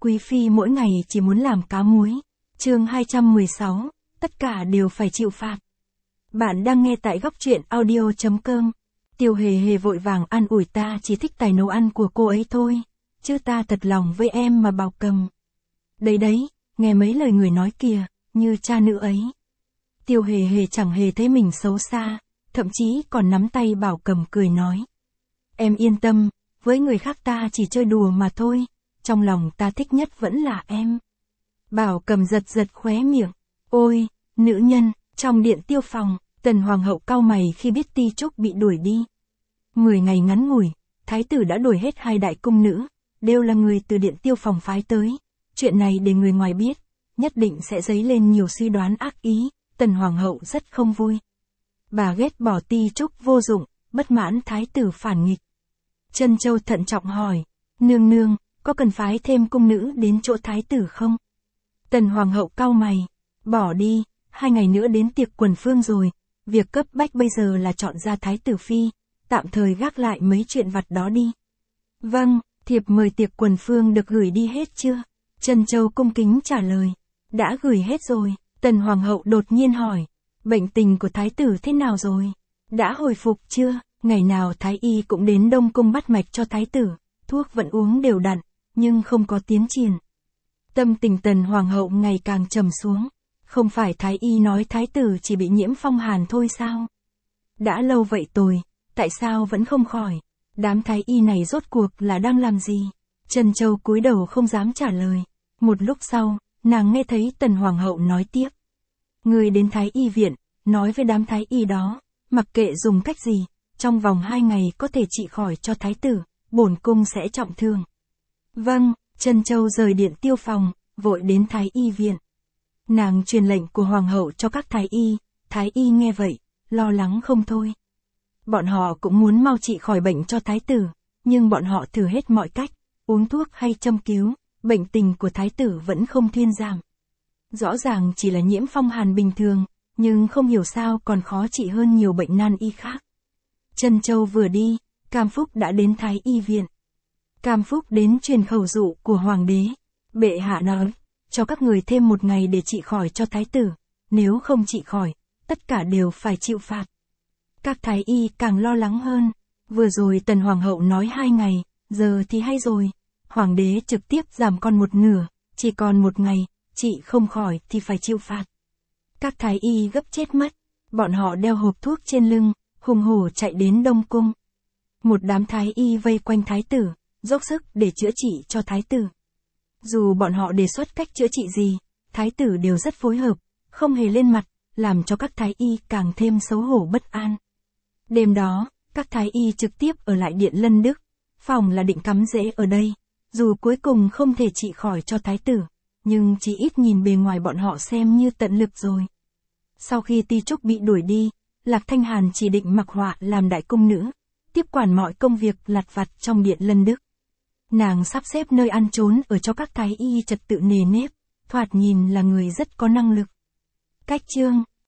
quý phi mỗi ngày chỉ muốn làm cá muối. Chương 216, tất cả đều phải chịu phạt. Bạn đang nghe tại góc truyện audio.com. Tiêu Hề Hề vội vàng an ủi, ta chỉ thích tài nấu ăn của cô ấy thôi, chứ ta thật lòng với em mà Bảo Cầm. Đấy, nghe mấy lời người nói kìa, như cha nữ ấy. Tiêu Hề Hề chẳng hề thấy mình xấu xa, thậm chí còn nắm tay Bảo Cầm cười nói. Em yên tâm, với người khác ta chỉ chơi đùa mà thôi, trong lòng ta thích nhất vẫn là em. Bảo Cầm giật khóe miệng. Ôi, nữ nhân. Trong điện Tiêu phòng, Tần Hoàng hậu cau mày khi biết Ti Trúc bị đuổi đi. 10 ngày ngắn ngủi, thái tử đã đuổi hết 2 đại cung nữ, đều là người từ điện Tiêu phòng phái tới. Chuyện này để người ngoài biết, nhất định sẽ dấy lên nhiều suy đoán ác ý, Tần Hoàng hậu rất không vui. Bà ghét bỏ Ti Trúc vô dụng, bất mãn thái tử phản nghịch. Trân Châu thận trọng hỏi, nương, có cần phái thêm cung nữ đến chỗ thái tử không? Tần Hoàng hậu cau mày, bỏ đi, 2 ngày nữa đến tiệc quần phương rồi, việc cấp bách bây giờ là chọn ra thái tử phi, tạm thời gác lại mấy chuyện vặt đó đi. Vâng, thiệp mời tiệc quần phương được gửi đi hết chưa? Trân Châu cung kính trả lời, đã gửi hết rồi. Tần Hoàng hậu đột nhiên hỏi, bệnh tình của thái tử thế nào rồi? Đã hồi phục chưa? Ngày nào thái y cũng đến Đông Cung bắt mạch cho thái tử, thuốc vẫn uống đều đặn, nhưng không có tiến triển. Tâm tình Tần Hoàng hậu ngày càng trầm xuống. Không phải thái y nói thái tử chỉ bị nhiễm phong hàn thôi sao? Đã lâu vậy rồi, tại sao vẫn không khỏi? Đám thái y này rốt cuộc là đang làm gì? Trân Châu cúi đầu không dám trả lời. Một lúc sau, nàng nghe thấy Tần Hoàng hậu nói tiếp. Người đến thái y viện, nói với đám thái y đó, mặc kệ dùng cách gì, trong vòng 2 ngày có thể trị khỏi cho thái tử, bổn cung sẽ trọng thương. Vâng, Trân Châu rời điện Tiêu phòng, vội đến thái y viện. Nàng truyền lệnh của Hoàng hậu cho các thái y nghe vậy, lo lắng không thôi. Bọn họ cũng muốn mau trị khỏi bệnh cho thái tử, nhưng bọn họ thử hết mọi cách, uống thuốc hay châm cứu, bệnh tình của thái tử vẫn không thuyên giảm. Rõ ràng chỉ là nhiễm phong hàn bình thường, nhưng không hiểu sao còn khó trị hơn nhiều bệnh nan y khác. Trân Châu vừa đi, Cam Phúc đã đến thái y viện. Cam Phúc đến truyền khẩu dụ của hoàng đế. Bệ hạ nói, cho các người thêm 1 ngày để trị khỏi cho thái tử, nếu không trị khỏi, tất cả đều phải chịu phạt. Các thái y càng lo lắng hơn, vừa rồi Tần Hoàng hậu nói 2 ngày, giờ thì hay rồi, hoàng đế trực tiếp giảm còn 1/2, chỉ còn 1 ngày, trị không khỏi thì phải chịu phạt. Các thái y gấp chết mất, bọn họ đeo hộp thuốc trên lưng, hùng hổ chạy đến Đông Cung. Một đám thái y vây quanh thái tử, dốc sức để chữa trị cho thái tử. Dù bọn họ đề xuất cách chữa trị gì, thái tử đều rất phối hợp, không hề lên mặt, làm cho các thái y càng thêm xấu hổ bất an. Đêm đó, các thái y trực tiếp ở lại điện Lân Đức, phòng là định cắm rễ ở đây, dù cuối cùng không thể trị khỏi cho thái tử, nhưng chỉ ít nhìn bề ngoài bọn họ xem như tận lực rồi. Sau khi Ti Trúc bị đuổi đi, Lạc Thanh Hàn chỉ định Mặc Họa làm đại cung nữ, tiếp quản mọi công việc lặt vặt trong điện Lân Đức. Nàng sắp xếp nơi ăn trốn ở cho các thái y trật tự nề nếp, thoạt nhìn là người rất có năng lực. Cách chương